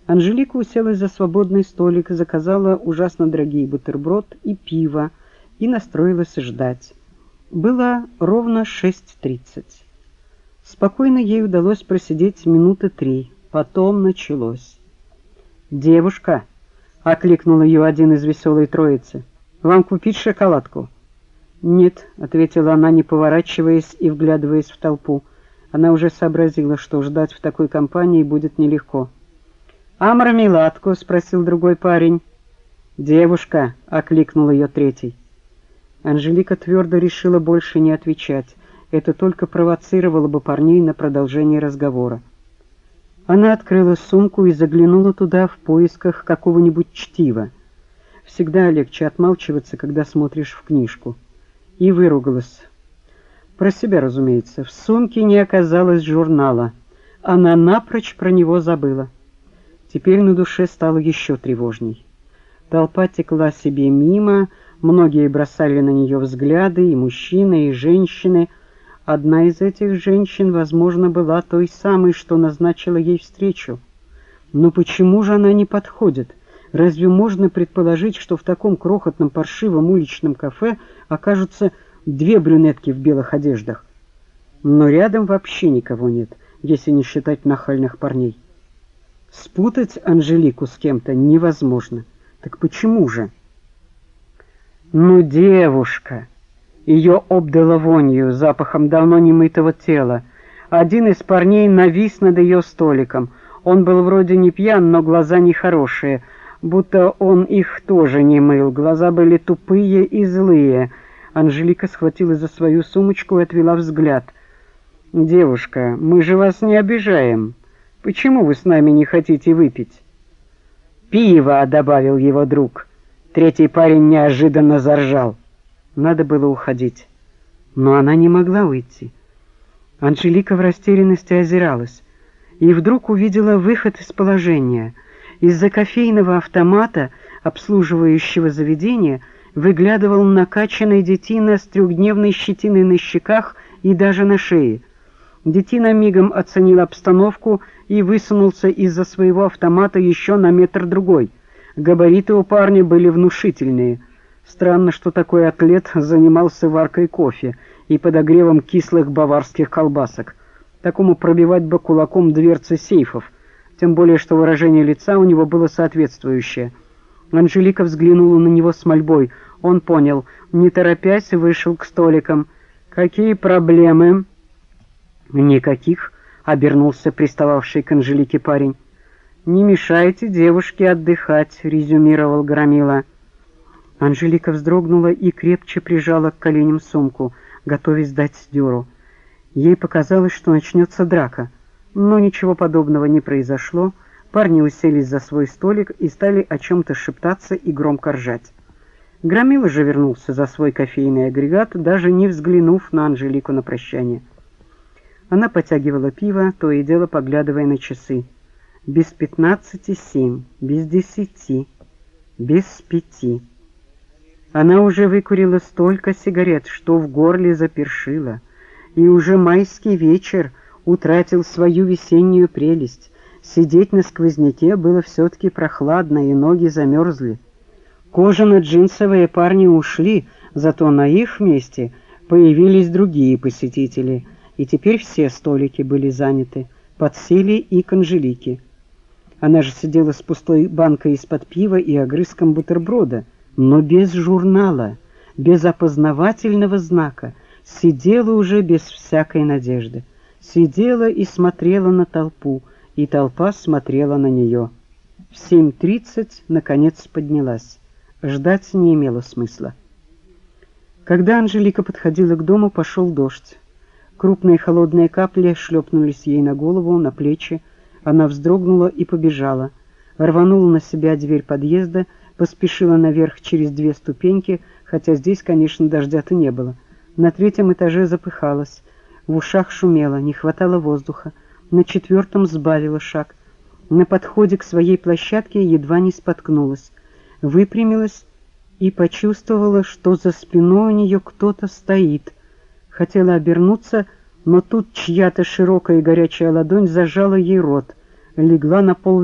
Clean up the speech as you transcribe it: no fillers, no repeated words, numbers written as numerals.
Анжелика уселась за свободный столик, заказала ужасно дорогие бутерброд и пиво и настроилась ждать. Было ровно 6:30. Спокойно ей удалось просидеть минуты 3. Потом началось. «Девушка!» — окликнул ее один из веселой троицы. «Вам купить шоколадку?» «Нет», — ответила она, не поворачиваясь и вглядываясь в толпу. Она уже сообразила, что ждать в такой компании будет нелегко. «А мармеладку?» — спросил другой парень. «Девушка!» — окликнул ее третий. Анжелика твердо решила больше не отвечать. Это только провоцировало бы парней на продолжение разговора. Она открыла сумку и заглянула туда в поисках какого-нибудь чтива. Всегда легче отмалчиваться, когда смотришь в книжку. И выругалась. Про себя, разумеется. В сумке не оказалось журнала. Она напрочь про него забыла. Теперь на душе стало еще тревожней. Толпа текла себе мимо, многие бросали на нее взгляды, и мужчины, и женщины. Одна из этих женщин, возможно, была той самой, что назначила ей встречу. Но почему же она не подходит? Разве можно предположить, что в таком крохотном паршивом уличном кафе окажутся две брюнетки в белых одеждах? Но рядом вообще никого нет, если не считать нахальных парней. Спутать Анжелику с кем-то невозможно. Так почему же? Ну, девушка! Ее обдало вонью, запахом давно немытого тела. Один из парней навис над ее столиком. Он был вроде не пьян, но глаза нехорошие, будто он их тоже не мыл. Глаза были тупые и злые. Анжелика схватилась за свою сумочку и отвела взгляд. «Девушка, мы же вас не обижаем. Почему вы с нами не хотите выпить?» «Пиво!» — добавил его друг. Третий парень неожиданно заржал. Надо было уходить. Но она не могла уйти. Анжелика в растерянности озиралась. И вдруг увидела выход из положения. Из-за кофейного автомата, обслуживающего заведение, выглядывал накачанный детина с трехдневной щетиной на щеках и даже на шее. Детина мигом оценил обстановку и высунулся из-за своего автомата еще на метр-другой. Габариты у парня были внушительные. Странно, что такой атлет занимался варкой кофе и подогревом кислых баварских колбасок. Такому пробивать бы кулаком дверцы сейфов, тем более, что выражение лица у него было соответствующее. Анжелика взглянула на него с мольбой. Он понял, не торопясь, вышел к столикам. «Какие проблемы?» «Никаких», — обернулся пристававший к Анжелике парень. «Не мешайте девушке отдыхать», — резюмировал Громила. Анжелика вздрогнула и крепче прижала к коленям сумку, готовясь дать дёру. Ей показалось, что начнется драка, но ничего подобного не произошло. Парни уселись за свой столик и стали о чем-то шептаться и громко ржать. Громила же вернулся за свой кофейный агрегат, даже не взглянув на Анжелику на прощание. Она потягивала пиво, то и дело поглядывая на часы. Без 15:07, без 10, без 5. Она уже выкурила столько сигарет, что в горле запершило, и уже майский вечер утратил свою весеннюю прелесть. Сидеть на сквозняке было все-таки прохладно, и ноги замерзли. Кожано-джинсовые парни ушли, зато на их месте появились другие посетители, и теперь все столики были заняты, подсели и к Анжелике. Она же сидела с пустой банкой из-под пива и огрызком бутерброда, но без журнала, без опознавательного знака, сидела уже без всякой надежды. Сидела и смотрела на толпу, и толпа смотрела на нее. В 7:30 наконец поднялась. Ждать не имело смысла. Когда Анжелика подходила к дому, пошел дождь. Крупные холодные капли шлепнулись ей на голову, на плечи. Она вздрогнула и побежала. Рванула на себя дверь подъезда, поспешила наверх через 2 ступеньки, хотя здесь, конечно, дождя-то не было. На 3-м этаже запыхалась. В ушах шумело, не хватало воздуха. На 4-м сбавила шаг. На подходе к своей площадке едва не споткнулась. Выпрямилась и почувствовала, что за спиной у нее кто-то стоит. Хотела обернуться, но тут чья-то широкая и горячая ладонь зажала ей рот, легла на пол